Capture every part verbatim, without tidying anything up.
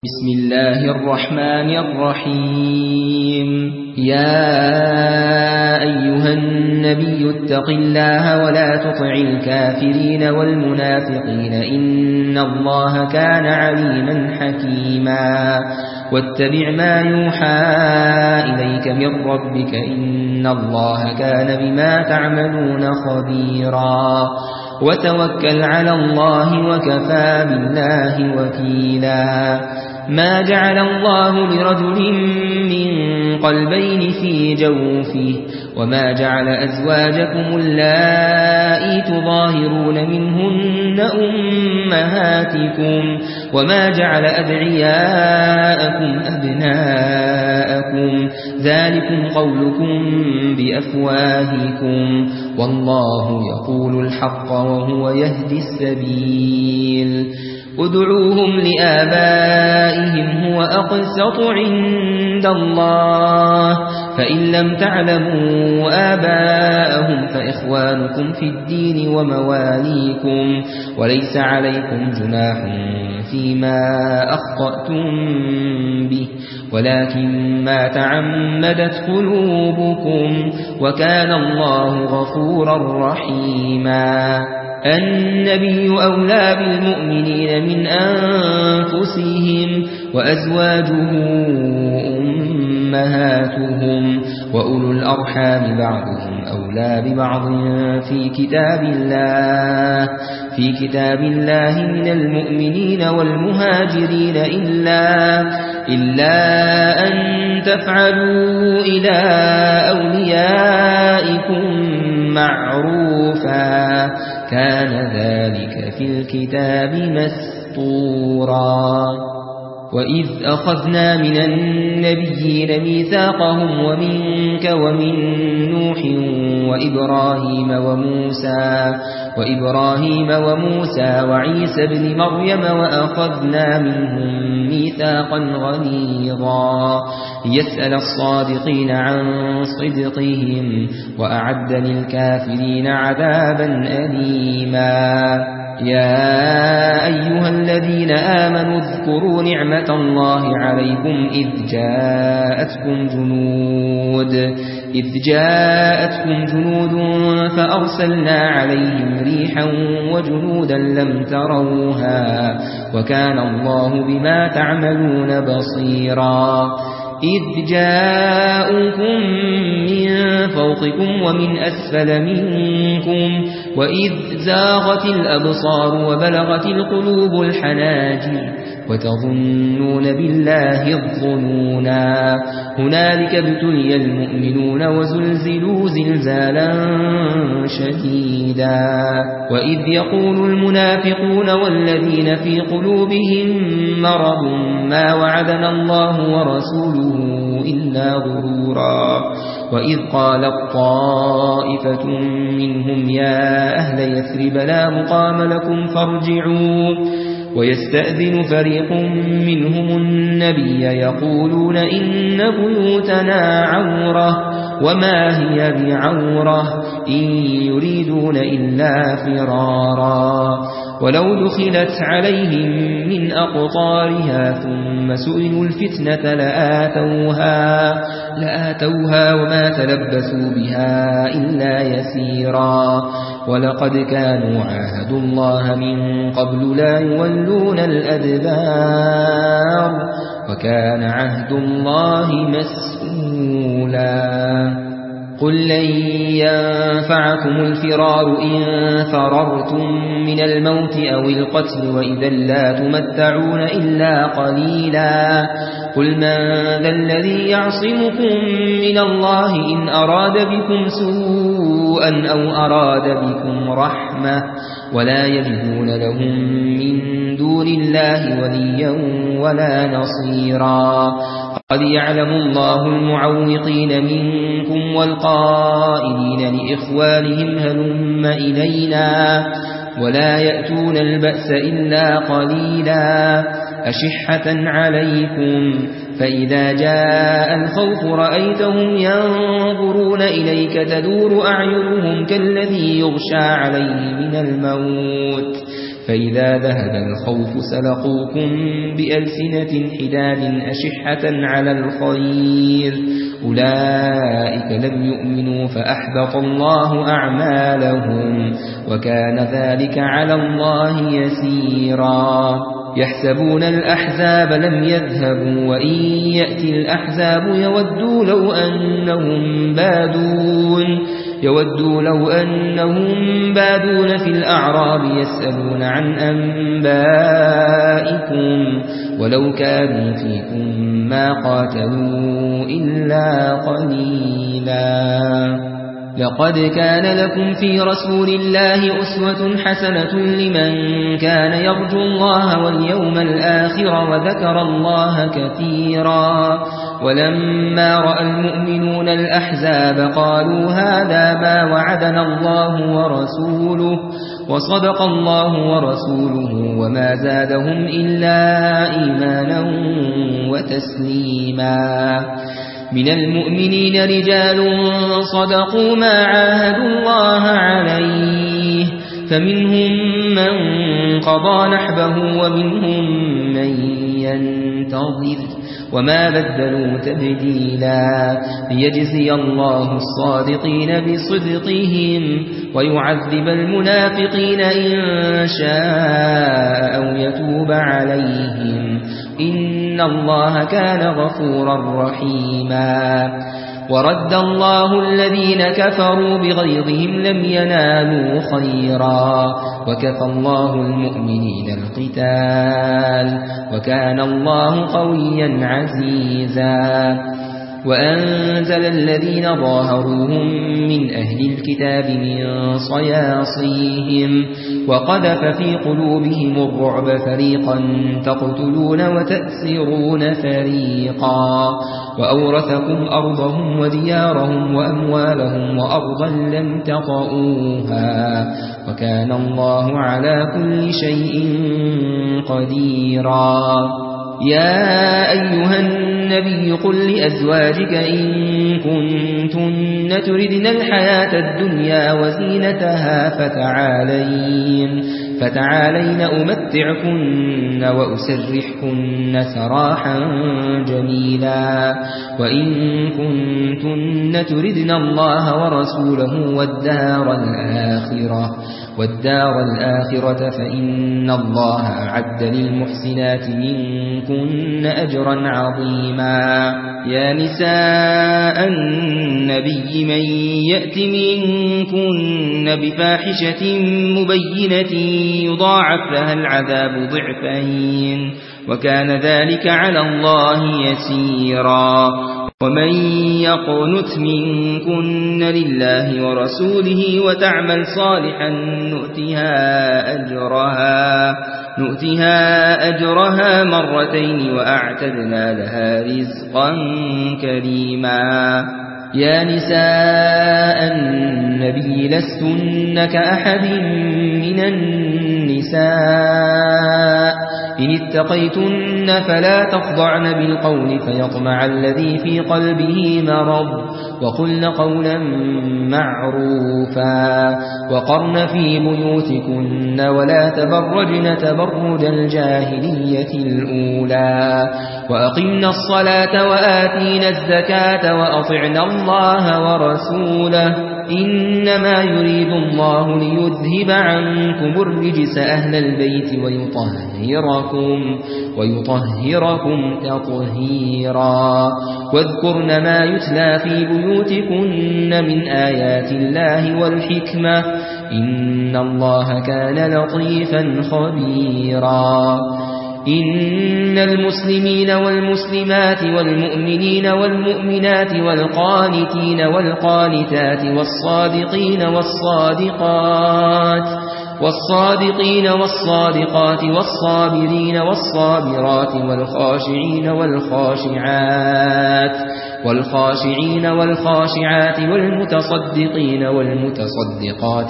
بسم الله الرحمن الرحيم يا أيها النبي اتق الله ولا تطع الكافرين والمنافقين إن الله كان عليما حكيما واتبع ما يوحى إليك من ربك إن الله كان بما تعملون خبيرا وتوكل على الله وكفى بالله وكيلا ما جعل الله لرجل من قلبين في جوفه وما جعل أزواجكم اللائي تظاهرون منهن أمهاتكم وما جعل أدعياءكم أبناءكم ذلكم قولكم بأفواهكم والله يقول الحق وهو يهدي السبيل ادعوهم لآبائهم هو أقسط عند الله فإن لم تعلموا آباءهم فإخوانكم في الدين ومواليكم وليس عليكم جناح فيما أخطأتم به ولكن ما تعمدت قلوبكم وكان الله غفورا رحيما النبي أولى بالمؤمنين من أنفسهم وأزواجه أمهاتهم وأولو الأرحام بعضهم أولى ببعض في كتاب الله في كتاب الله من المؤمنين والمهاجرين إلا إلا أن تفعلوا إلى أوليائكم معروفا كان ذلك في الكتاب مسطورا وإذ أخذنا من النبيين ميثاقهم ومنك ومن نوح وإبراهيم وموسى وإبراهيم وموسى وعيسى بن مريم وأخذنا منهم ميثاقا غليظا ليسأل الصادقين عن صدقهم وأعد للكافرين عذابا أليما يا أيها الذين آمنوا اذكروا نعمة الله عليكم إذ جاءتكم جنود إذ جاءتكم جنود فأرسلنا عليهم ريحا وجنودا لم تروها وكان الله بما تعملون بصيرا إذ جاءوكم من فوقكم ومن أسفل منكم وإذ زاغت الأبصار وبلغت القلوب الحناجر وتظنون بالله الظنونا هنالك ابتلي المؤمنون وزلزلوا زلزالا شديدا وإذ يقول المنافقون والذين في قلوبهم مرض ما وعدنا الله ورسوله إلا غرورا وإذ قالت طائفة منهم يا أهل يثرب لا مقام لكم فارجعوا ويستأذن فريق منهم النبي يقولون إن بيوتنا عورة وما هي بعورة إن يريدون إلا فرارا ولو دخلت عليهم من أقطارها ثم سئلوا الفتنة لآتوها, لآتوها وما تلبثوا بها إلا يسيرا ولقد كانوا عاهدوا الله من قبل لا يولون الأدبار وكان عهد الله مسؤولا قل لن ينفعكم الفرار إن فررتم من الموت أو القتل وإذا لا تمتعون إلا قليلا قل من ذا الذي يعصمكم من الله إن أراد بكم سوءا أو أراد بكم رحمة ولا يجدون لهم من دون الله وليا ولا نصيرا قد يعلم الله المعوقين منكم والقائلين لإخوانهم هلم إلينا ولا يأتون البأس إلا قليلا أشحة عليكم فإذا جاء الخوف رأيتهم ينظرون إليك تدور أعينهم كالذي يغشى عليه من الموت فإذا ذهب الخوف سلقوكم بألسنة حداد أشحة على الخير أولئك لم يؤمنوا فأحبط الله أعمالهم وكان ذلك على الله يسيرا يحسبون الأحزاب لم يذهبوا وإن يأتي الأحزاب يودوا لو أنهم بادون يودوا لو أنهم بادون في الأعراب يسألون عن أنبائكم ولو كانوا فيكم ما قاتلوا إلا قليلا لقد كان لكم في رسول الله أسوة حسنة لمن كان يرجو الله واليوم الآخر وذكر الله كثيرا ولما رأى المؤمنون الأحزاب قالوا هذا ما وعدنا الله ورسوله وصدق الله ورسوله وما زادهم إلا إيمانا وتسليما من المؤمنين رجال صدقوا ما عاهدوا الله عليه فمنهم من قضى نحبه ومنهم من ينتظر وما بدلوا تبديلا ليجزي الله الصادقين بصدقهم ويعذب المنافقين إن شاء أو يتوب عليهم إن الله كان غفورا رحيما ورد الله الذين كفروا بغيظهم لم ينالوا خيرا وكفى الله المؤمنين القتال وكان الله قويا عزيزا وأنزل الذين ظاهروهم من أهل الكتاب من صياصيهم وقذف في قلوبهم الرعب فريقا تقتلون وتأسرون فريقا وأورثكم أرضهم وديارهم وأموالهم وأرضا لم تطئوها وكان الله على كل شيء قديرا يا أيها النبي قل لأزواجك إن كنتن تردن الحياة الدنيا وزينتها فتعالين فتعالين أمتعكن وأسرحكن سراحا جميلا وإن كنتن تردن الله ورسوله والدار الآخرة والدار الآخرة فإن الله أعد للمحسنات منكن أجرا عظيما يا نساء النبي من يأت منكن بفاحشة مبينة يضاعف لها العذاب ضعفين وكان ذلك على الله يسيرا ومن يقنت منكن لله ورسوله وتعمل صالحا نؤتها أجرها نؤتها أجرها مرتين وأعتدنا لها رزقا كريما يا نساء النبي لستن كأحد من النساء إن اتقيتن فلا تخضعن بالقول فيطمع الذي في قلبه مرض وقلن قولا معروفا وقرن في بيوتكن ولا تبرجن تبرج الجاهلية الأولى وأقمنا الصلاة وآتينا الزكاة وأطعنا الله ورسوله إنما يريد الله ليذهب عنكم الرجس أهل البيت ويطهركم ويطهركم تطهيرا واذكرن ما يتلى في بيوتكن من آيات الله والحكمة إن الله كان لطيفا خبيرا إن المسلمين والمسلمات والمؤمنين والمؤمنات والقانتين والقانتات والصادقين والصادقات والصادقين والصادقات والصابرين والصابرات والخاشعين والخاشعات والخاشعين والخاشعات والمتصدقين والمتصدقات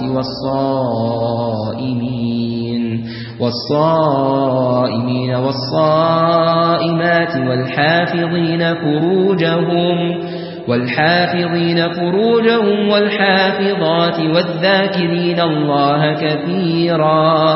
والصائمين والصائمين والصائمات والحافظين فروجهم والحافظين فروجهم والحافظات والذاكرين الله كثيرا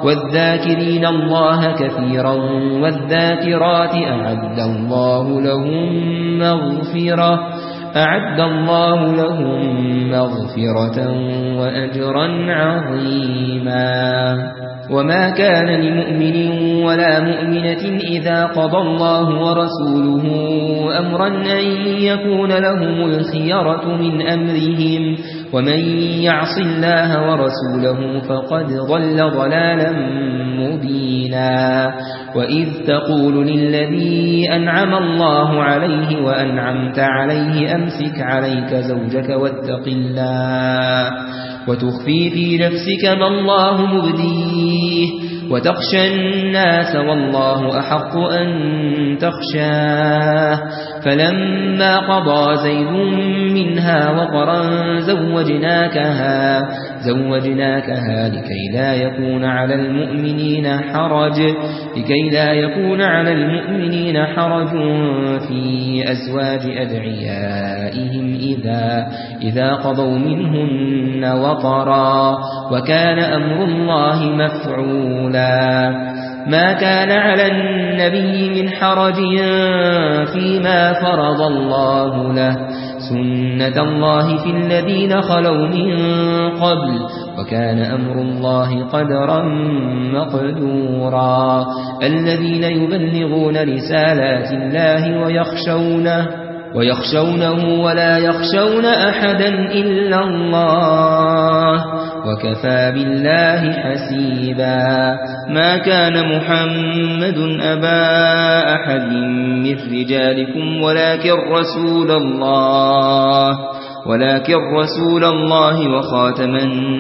والذاكرين الله كثيرا والذاكرات أعد الله لهم مغفرة أعد الله لهم مغفرة وأجرا عظيما. وما كان لمؤمن ولا مؤمنة إذا قضى الله ورسوله أمرا أن يكون لهم الخيرة من أمرهم ومن يعص الله ورسوله فقد ضل ضلالا مبينا. وإذ تقول للذي أنعم الله عليه وأنعمت عليه أمسك عليك زوجك واتق الله وتخفي في نفسك ما الله مبديه وتخشى الناس والله أحق أن تخشاه. فلما قضى زيد منها وطرا زوجناكها زوجناكها لكي لا يكون على المؤمنين حرج لكي لا يكون على المؤمنين حرج في أزواج أدعيائهم إذا إذا قضوا منهن وطرا وكان أمر الله مفعولا. ما كان على النبي من حرج فيما فرض الله له سنة الله في الذين خلوا من قبل وكان أمر الله قدرا مقدورا. الذين يبلغون رسالات الله ويخشونه ويخشونه ولا يخشون أحدا إلا الله وكفى بالله حسيبا. ما كان محمد أبا أحد من رجالكم ولكن رسول الله ولكن رسول الله وخاتم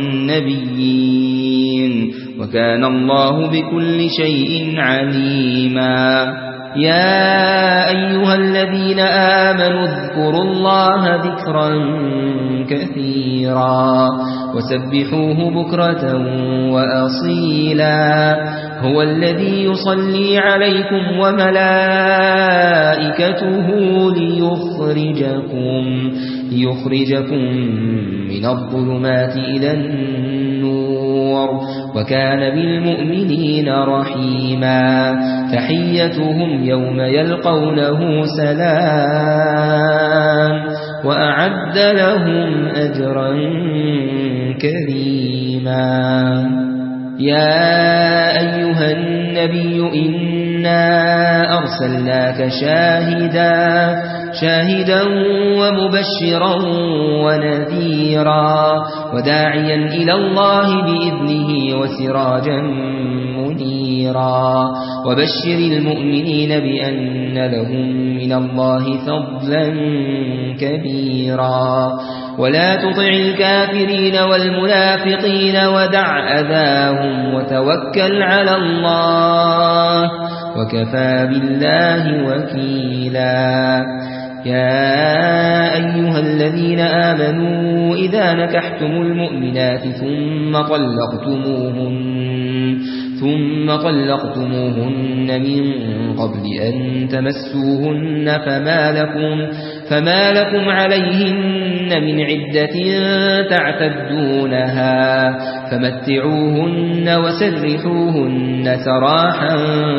النبيين وكان الله بكل شيء عليما. يا أيها الذين آمنوا اذكروا الله ذكرا كثيرا وسبحوه بكرة وأصيلا. هو الذي يصلي عليكم وملائكته ليخرجكم ليخرجكم من الظلمات إلى النور وكان بالمؤمنين رحيما. تحيتهم يوم يلقونه سلام وأعد لهم أجرا كريما. يا أيها النبي إنا أرسلناك شاهدا شاهدا ومبشرا ونذيرا وداعيا إلى الله بإذنه وسراجا منيرا. وبشر المؤمنين بأن لهم من الله فضلا كبيرا. ولا تطع الكافرين والمنافقين ودع أذاهم وتوكل على الله وكفى بالله وكيلا. يا أيها الذين آمنوا إذا نكحتم المؤمنات ثم طلقتموهن ثم طلقتموهن من قبل أن تمسوهن فما لكم فما لكم عليهن من عدة تعتدونها فمتعوهن وسرحوهن سراحا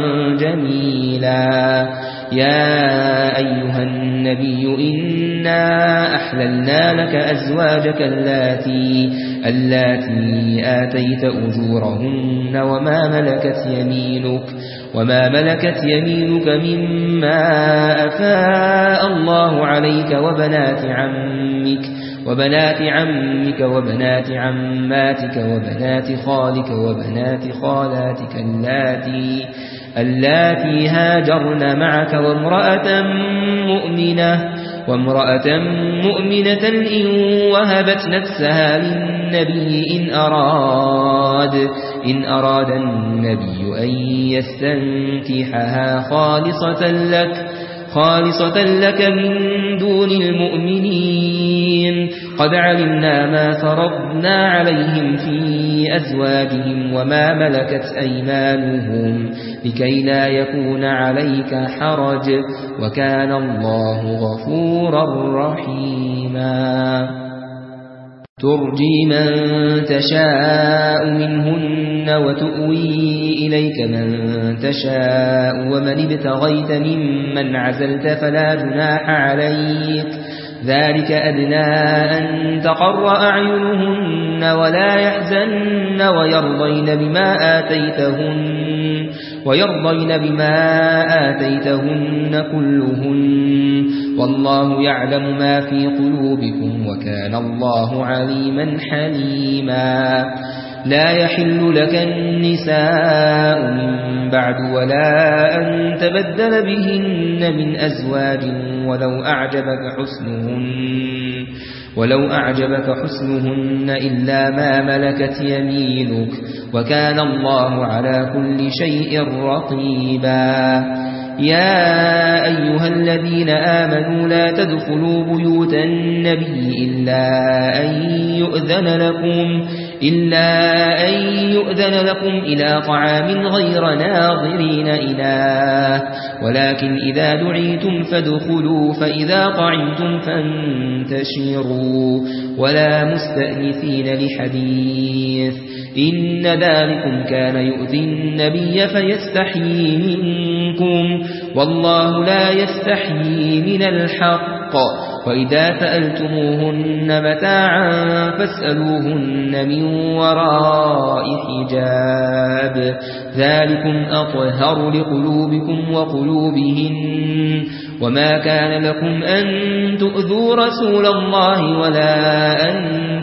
جميلا. يا أيها النبي إنا أحللنا لك أزواجك اللاتي اللاتي آتيت أجورهن وما ملكت يمينك وما ملكت يمينك مما أفاء الله عليك وبنات عمك وبنات عمك وبنات عماتك وبنات خالك وبنات خالاتك اللاتي اللاتي هاجرن معك وامرأة مؤمنة وامرأة مؤمنة إن وهبت نفسها للنبي إن أراد إن أراد النبي أن يستنكحها خالصة لك خالصة لك من دون المؤمنين. قد علمنا ما فرضنا عليهم في أزواجهم وما ملكت أيمانهم لكي لا يكون عليك حرج وكان الله غفورا رحيما. ترجي من تشاء منهن وتؤوي إليك من تشاء ومن ابتغيت ممن عزلت فلا جناح عليك ذلك أدنى أن تقر أعينهن ولا يحزن ويرضين بما آتيتهن ويرضين بما آتيتهن كلهن والله يعلم ما في قلوبكم وكان الله عليما حليما لا يحل لك النساء من بعد ولا أن تبدل بهن من أزواج ولو أعجبك حسنهن ولو أعجبك حسنهن إلا ما ملكت يمينك وكان الله على كل شيء رقيبا يا أيها الذين آمنوا لا تدخلوا بيوت النبي إلا أن يؤذن لكم إلا أن يؤذن لكم إلى طعام غير ناظرين إناه ولكن إذا دعيتم فادخلوا فإذا طعمتم فانتشروا ولا مستأنسين لحديث إن ذلكم كان يؤذي النبي فيستحيي منكم والله لا يستحيي من الحق وإذا سألتموهن متاعا فاسألوهن من وراء حجاب ذلكم أطهر لقلوبكم وقلوبهن وما كان لكم أن تؤذوا رسول الله ولا أن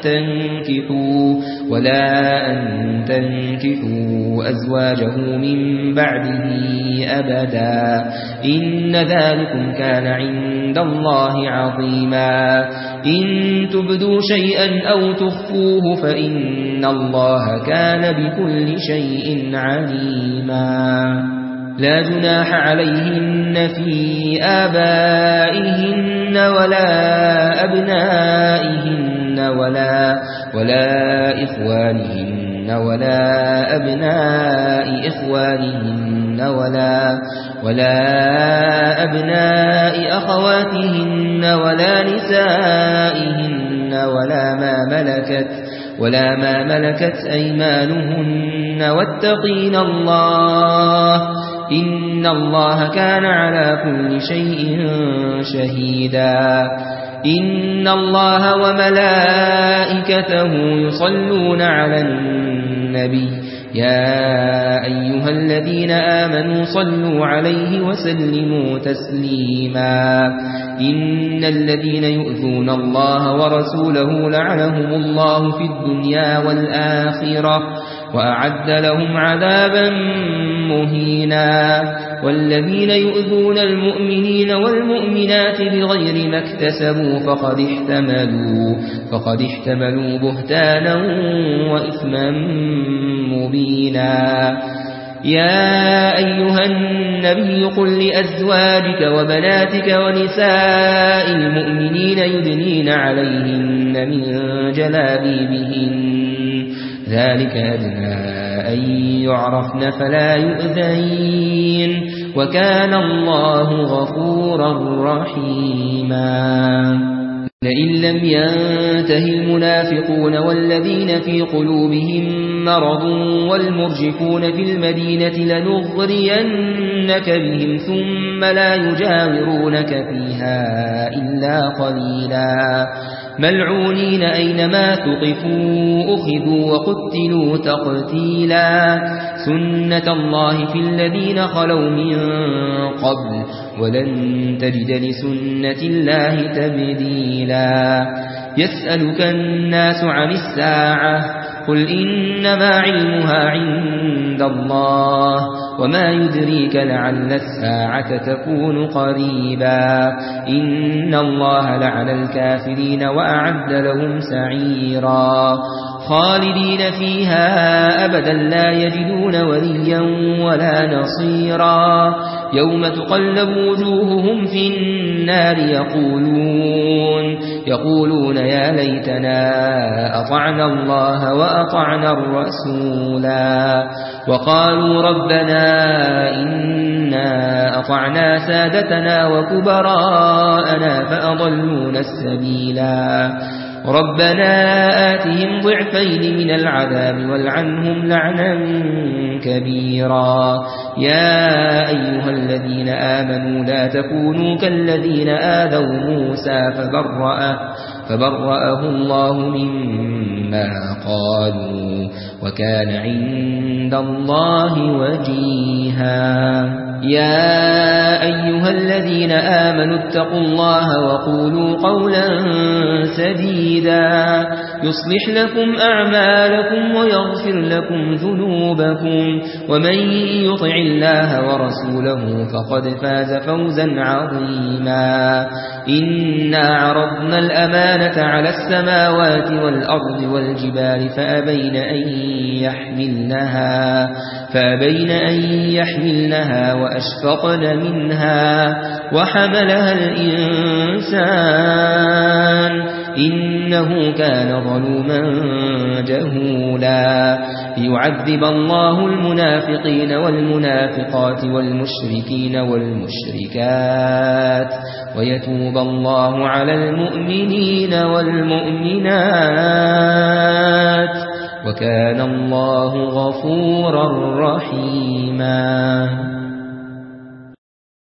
تنكحوا ولا أن تنكحوا أزواجه من بعده أبدا إن ذلكم كان عند الله عظيما إن تبدوا شيئا أو تخفوه فإن الله كان بكل شيء عليما لا جناح عليهن في آبائهن ولا أبنائهن ولا ولا إخوانهن ولا أبناء إخوانهن ولا ولا أبناء أخواتهن ولا نسائهن ولا ما ملكت ولا ما ملكت أيمانهن واتقين الله إن الله كان على كل شيء شهيدا إن الله وملائكته يصلون على النبي يا أيها الذين آمنوا صلوا عليه وسلموا تسليما إن الذين يؤذون الله ورسوله لعنهم الله في الدنيا والآخرة وأعد لهم عذابا مهينا والذين يؤذون المؤمنين والمؤمنات بغير ما اكتسبوا فقد احتملوا فقد احتملوا بهتانا وإثما مبينا يا أيها النبي قل لأزواجك وبناتك ونساء المؤمنين يدنين عليهن من جلابيبهن ذلك أدنى أن يعرفن فلا يؤذين وكان الله غفورا رحيما لئن لم ينته المنافقون والذين في قلوبهم مرض والمرجفون في المدينة لنغرينك بهم ثم لا يجاورونك فيها إلا قليلا ملعونين أينما ثقفوا أخذوا وقتلوا تقتيلا سنة الله في الذين خلوا من قبل ولن تجد لسنة الله تبديلا يسألك الناس عن الساعة قل إنما علمها عند الله وما يدريك لعل الساعة تكون قريبا إن الله لعن الكافرين وأعد لهم سعيرا خالدين فيها أبدا لا يجدون وليا ولا نصيرا يوم تقلب وجوههم في النار يقولون يقولون يا ليتنا أطعنا الله وأطعنا الرسولا وقالوا ربنا إنا أطعنا سادتنا وكبراءنا فأضلونا السبيلا ربنا آتهم ضعفين من العذاب والعنهم لعنا كبيرا يا أيها الذين آمنوا لا تكونوا كالذين آذوا موسى فبرأه, فبرأه الله مما قالوا وكان عند الله وجيها يا أيها الذين آمنوا اتقوا الله وقولوا قولا سديدا يصلح لكم أعمالكم ويغفر لكم ذنوبكم ومن يطع الله ورسوله فقد فاز فوزا عظيما إنا عرضنا الأمانة على السماوات والأرض والجبال فأبين أن يحملنها فأبين أن يحملنها وأشفقن منها وحملها الإنسان إنه كان ظلوما جهولا ليعذب الله المنافقين والمنافقات والمشركين والمشركات ويتوب الله على المؤمنين والمؤمنات وكان الله غفورا رحيما